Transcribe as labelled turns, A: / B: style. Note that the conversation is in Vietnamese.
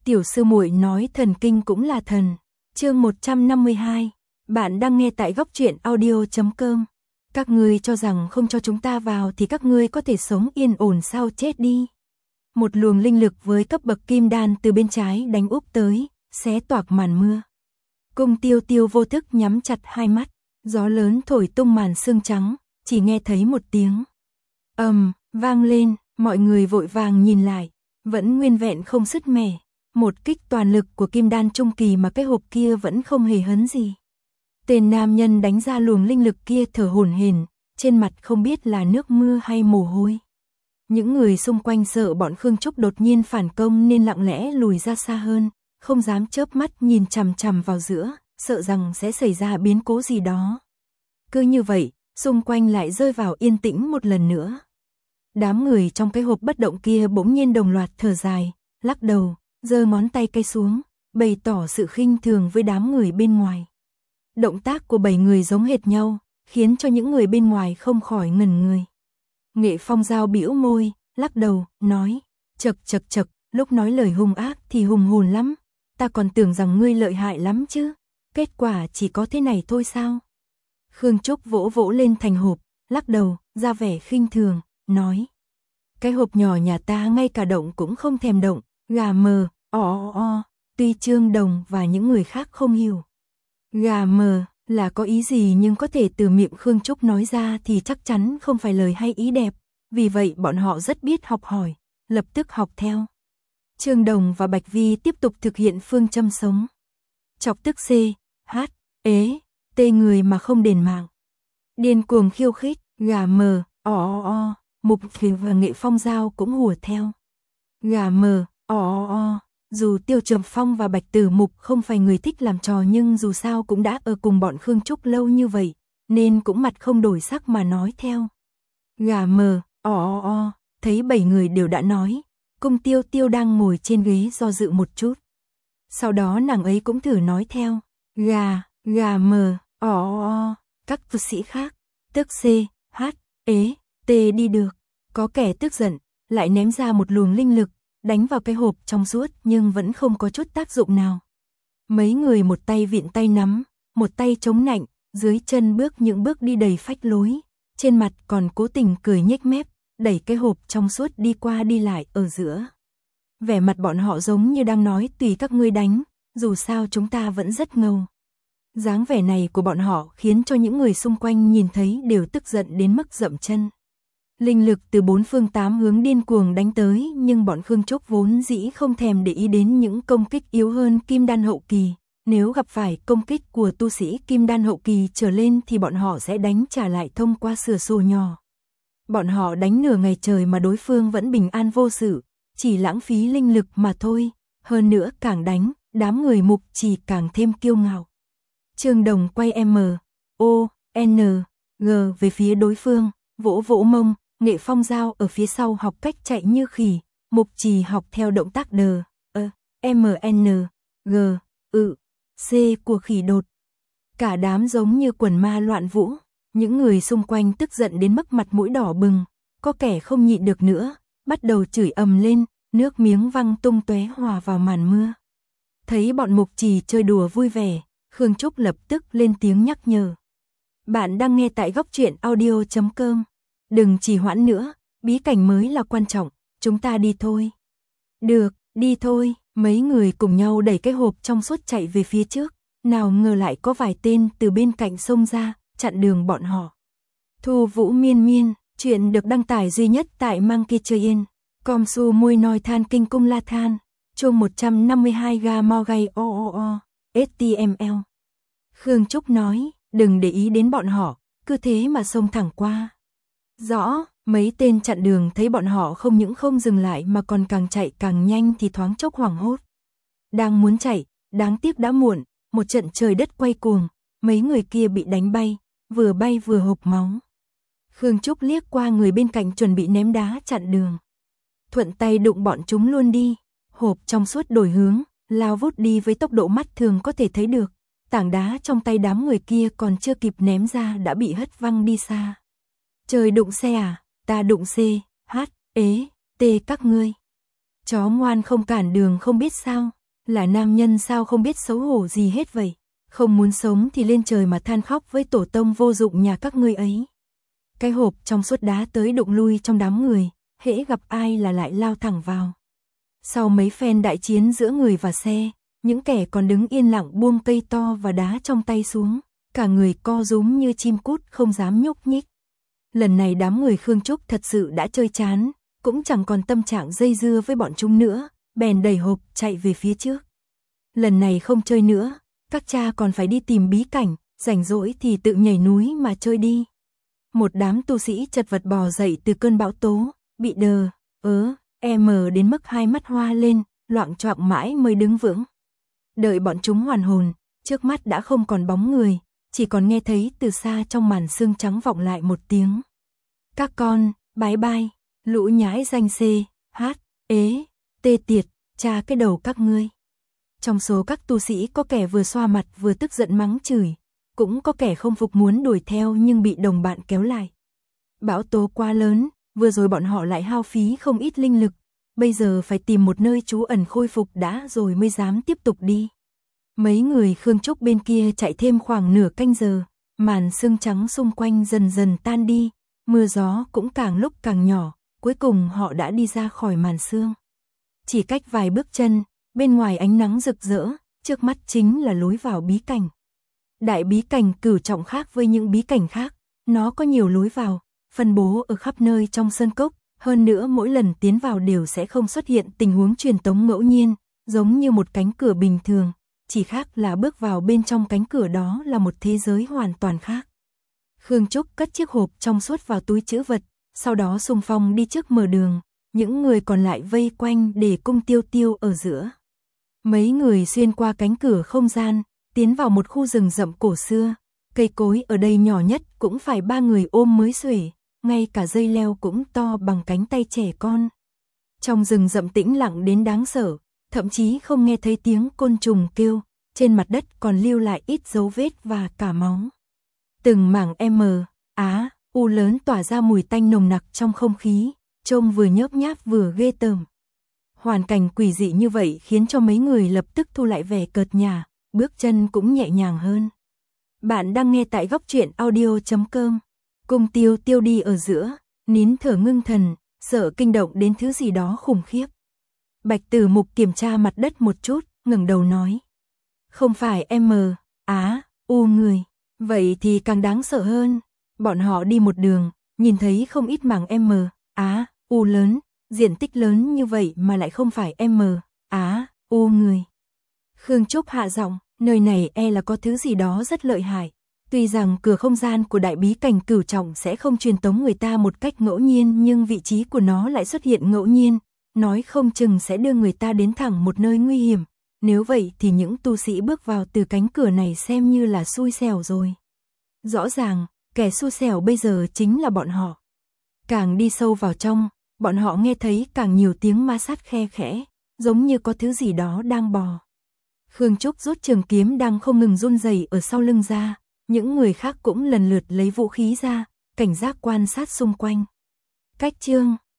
A: Tiểu sư muội nói thần kinh cũng là thần. Chương 152. Bạn đang nghe tại góc truyện audio.com. Các ngươi cho rằng không cho chúng ta vào thì các ngươi có thể sống yên ổn sao, chết đi. Một luồng linh lực với cấp bậc kim đan từ bên trái đánh úp tới, xé toạc màn mưa. Cung Tiêu Tiêu vô thức nhắm chặt hai mắt, gió lớn thổi tung màn sương trắng, chỉ nghe thấy một tiếng vang lên, mọi người vội vàng nhìn lại, vẫn nguyên vẹn không sứt mẻ. Một kích toàn lực của kim đan trung kỳ mà cái hộp kia vẫn không hề hấn gì. Tên nam nhân đánh ra luồng linh lực kia thở hổn hển, trên mặt không biết là nước mưa hay mồ hôi. Những người xung quanh sợ bọn Khương Trúc đột nhiên phản công nên lặng lẽ lùi ra xa hơn, không dám chớp mắt nhìn chằm chằm vào giữa, sợ rằng sẽ xảy ra biến cố gì đó. Cứ như vậy, xung quanh lại rơi vào yên tĩnh một lần nữa. Đám người trong cái hộp bất động kia bỗng nhiên đồng loạt thở dài, lắc đầu, giơ ngón tay cây xuống, bày tỏ sự khinh thường với đám người bên ngoài. Động tác của 7 người giống hệt nhau, khiến cho những người bên ngoài không khỏi ngẩn người. Nghệ Phong Giao bĩu môi, lắc đầu, nói, chậc, lúc nói lời hung ác thì hùng hồn lắm, ta còn tưởng rằng ngươi lợi hại lắm chứ, kết quả chỉ có thế này thôi sao? Khương Trúc vỗ vỗ lên thành hộp, lắc đầu, ra vẻ khinh thường, nói, cái hộp nhỏ nhà ta ngay cả động cũng không thèm động, gà mờ, tuy Trương Đồng và những người khác không hiểu. Gà mờ là có ý gì nhưng có thể từ miệng Khương Trúc nói ra thì chắc chắn không phải lời hay ý đẹp, vì vậy bọn họ rất biết học hỏi, lập tức học theo. Trương Đồng và Bạch Vi tiếp tục thực hiện phương châm sống. Chọc tức C, H, ế, tê người mà không đền mạng. Điên cuồng khiêu khích, gà mờ, Mục Thủy và Nghệ Phong Giao cũng hùa theo. Gà mờ, dù Tiêu Trầm Phong và Bạch Tử Mục không phải người thích làm trò nhưng dù sao cũng đã ở cùng bọn Khương Trúc lâu như vậy, nên cũng mặt không đổi sắc mà nói theo. Gà mờ, thấy 7 người đều đã nói, Cung Tiêu Tiêu đang ngồi trên ghế do dự một chút. Sau đó nàng ấy cũng thử nói theo, gà mờ, các tu sĩ khác, tức C, H, ế, T đi được, có kẻ tức giận, lại ném ra một luồng linh lực, đánh vào cái hộp trong suốt nhưng vẫn không có chút tác dụng nào. Mấy người một tay vịn tay nắm, một tay chống nạnh, dưới chân bước những bước đi đầy phách lối, trên mặt còn cố tình cười nhếch mép, đẩy cái hộp trong suốt đi qua đi lại ở giữa. Vẻ mặt bọn họ giống như đang nói tùy các ngươi đánh, dù sao chúng ta vẫn rất ngầu. Dáng vẻ này của bọn họ khiến cho những người xung quanh nhìn thấy đều tức giận đến mức dậm chân. Linh lực từ 4 phương 8 hướng điên cuồng đánh tới nhưng bọn Khương Trúc vốn dĩ không thèm để ý đến những công kích yếu hơn kim đan hậu kỳ. Nếu gặp phải công kích của tu sĩ kim đan hậu kỳ trở lên thì bọn họ sẽ đánh trả lại thông qua sửa sổ nhỏ. Bọn họ đánh nửa ngày trời mà đối phương vẫn bình an vô sự, chỉ lãng phí linh lực mà thôi. Hơn nữa càng đánh, đám người Mục chỉ càng thêm kiêu ngạo. Trương Đồng quay G về phía đối phương, vỗ mông. Nghệ Phong Giao ở phía sau học cách chạy như khỉ, Mục Trì học theo động tác C của khỉ đột. Cả đám giống như quần ma loạn vũ, những người xung quanh tức giận đến mức mặt mũi đỏ bừng, có kẻ không nhịn được nữa, bắt đầu chửi ầm lên, nước miếng văng tung tóe hòa vào màn mưa. Thấy bọn Mục Trì chơi đùa vui vẻ, Khương Trúc lập tức lên tiếng nhắc nhở. Bạn đang nghe tại góc truyện audio.com. Đừng trì hoãn nữa, bí cảnh mới là quan trọng, chúng ta đi thôi. Được, đi thôi, mấy người cùng nhau đẩy cái hộp trong suốt chạy về phía trước, nào ngờ lại có vài tên từ bên cạnh xông ra, chặn đường bọn họ. Thu Vũ Miên, chuyện được đăng tải duy nhất tại Monkey Train, com su môi nói than kinh cung la than, chương 152 ga mo gay HTML. Khương Trúc nói, đừng để ý đến bọn họ, cứ thế mà xông thẳng qua. Rõ, mấy tên chặn đường thấy bọn họ không những không dừng lại mà còn càng chạy càng nhanh thì thoáng chốc hoảng hốt. Đang muốn chạy, đáng tiếc đã muộn, một trận trời đất quay cuồng, mấy người kia bị đánh bay vừa hộc máu. Khương Trúc liếc qua người bên cạnh chuẩn bị ném đá chặn đường. Thuận tay đụng bọn chúng luôn đi, hộp trong suốt đổi hướng, lao vút đi với tốc độ mắt thường có thể thấy được. Tảng đá trong tay đám người kia còn chưa kịp ném ra đã bị hất văng đi xa. Trời đụng xe à, ta đụng C, H, ế, T các ngươi. Chó ngoan không cản đường không biết sao, là nam nhân sao không biết xấu hổ gì hết vậy. Không muốn sống thì lên trời mà than khóc với tổ tông vô dụng nhà các ngươi ấy. Cái hộp trong suốt đá tới đụng lui trong đám người, hễ gặp ai là lại lao thẳng vào. Sau mấy phen đại chiến giữa người và xe, những kẻ còn đứng yên lặng buông cây to và đá trong tay xuống, cả người co rúm như chim cút không dám nhúc nhích. Lần này đám người Khương Trúc thật sự đã chơi chán, cũng chẳng còn tâm trạng dây dưa với bọn chúng nữa, bèn đẩy hộp chạy về phía trước. Lần này không chơi nữa, các cha còn phải đi tìm bí cảnh, rảnh rỗi thì tự nhảy núi mà chơi đi. Một đám tu sĩ chật vật bò dậy từ cơn bão tố, bị đờ, đến mức hai mắt hoa lên, loạng choạng mãi mới đứng vững. Đợi bọn chúng hoàn hồn, trước mắt đã không còn bóng người, chỉ còn nghe thấy từ xa trong màn sương trắng vọng lại một tiếng. Các con, bái bai, lũ nhãi danh xê, hát, ế, tê tiệt, cha cái đầu các ngươi. Trong số các tu sĩ có kẻ vừa xoa mặt vừa tức giận mắng chửi, cũng có kẻ không phục muốn đuổi theo nhưng bị đồng bạn kéo lại. Bão tố quá lớn, vừa rồi bọn họ lại hao phí không ít linh lực, bây giờ phải tìm một nơi trú ẩn khôi phục đã rồi mới dám tiếp tục đi. Mấy người Khương Trúc bên kia chạy thêm khoảng nửa canh giờ, màn sương trắng xung quanh dần dần tan đi, mưa gió cũng càng lúc càng nhỏ, cuối cùng họ đã đi ra khỏi màn sương. Chỉ cách vài bước chân, bên ngoài ánh nắng rực rỡ, trước mắt chính là lối vào bí cảnh. Đại bí cảnh Cửu Trọng khác với những bí cảnh khác, nó có nhiều lối vào, phân bố ở khắp nơi trong sơn cốc, hơn nữa mỗi lần tiến vào đều sẽ không xuất hiện tình huống truyền tống ngẫu nhiên, giống như một cánh cửa bình thường, chỉ khác là bước vào bên trong cánh cửa đó là một thế giới hoàn toàn khác. Khương Trúc cất chiếc hộp trong suốt vào túi trữ vật, sau đó xung phong đi trước mở đường, những người còn lại vây quanh để cung Tiêu Tiêu ở giữa. Mấy người xuyên qua cánh cửa không gian, tiến vào một khu rừng rậm cổ xưa, cây cối ở đây nhỏ nhất cũng phải 3 người ôm mới xuể, ngay cả dây leo cũng to bằng cánh tay trẻ con. Trong rừng rậm tĩnh lặng đến đáng sợ, thậm chí không nghe thấy tiếng côn trùng kêu, trên mặt đất còn lưu lại ít dấu vết và cả máu. Từng mảng U lớn tỏa ra mùi tanh nồng nặc trong không khí, trông vừa nhớp nháp vừa ghê tởm. Hoàn cảnh quỷ dị như vậy khiến cho mấy người lập tức thu lại vẻ cợt nhả, bước chân cũng nhẹ nhàng hơn. Bạn đang nghe tại góc truyện audio.com. Cung Tiêu Tiêu đi ở giữa, nín thở ngưng thần, sợ kinh động đến thứ gì đó khủng khiếp. Bạch Tử Mục kiểm tra mặt đất một chút, ngẩng đầu nói: "Không phải U người, vậy thì càng đáng sợ hơn." Bọn họ đi một đường, nhìn thấy không ít mảng U lớn, diện tích lớn như vậy mà lại không phải U người. Khương Trúc hạ giọng, nơi này là có thứ gì đó rất lợi hại. Tuy rằng cửa không gian của đại bí cảnh Cửu Trọng sẽ không truyền tống người ta một cách ngẫu nhiên nhưng vị trí của nó lại xuất hiện ngẫu nhiên, nói không chừng sẽ đưa người ta đến thẳng một nơi nguy hiểm. Nếu vậy thì những tu sĩ bước vào từ cánh cửa này xem như là xui xẻo rồi. Rõ ràng, kẻ xui xẻo bây giờ chính là bọn họ. Càng đi sâu vào trong, bọn họ nghe thấy càng nhiều tiếng ma sát khe khẽ, giống như có thứ gì đó đang bò. Khương Trúc rút trường kiếm đang không ngừng run rẩy ở sau lưng ra, những người khác cũng lần lượt lấy vũ khí ra, cảnh giác quan sát xung quanh. Cách chương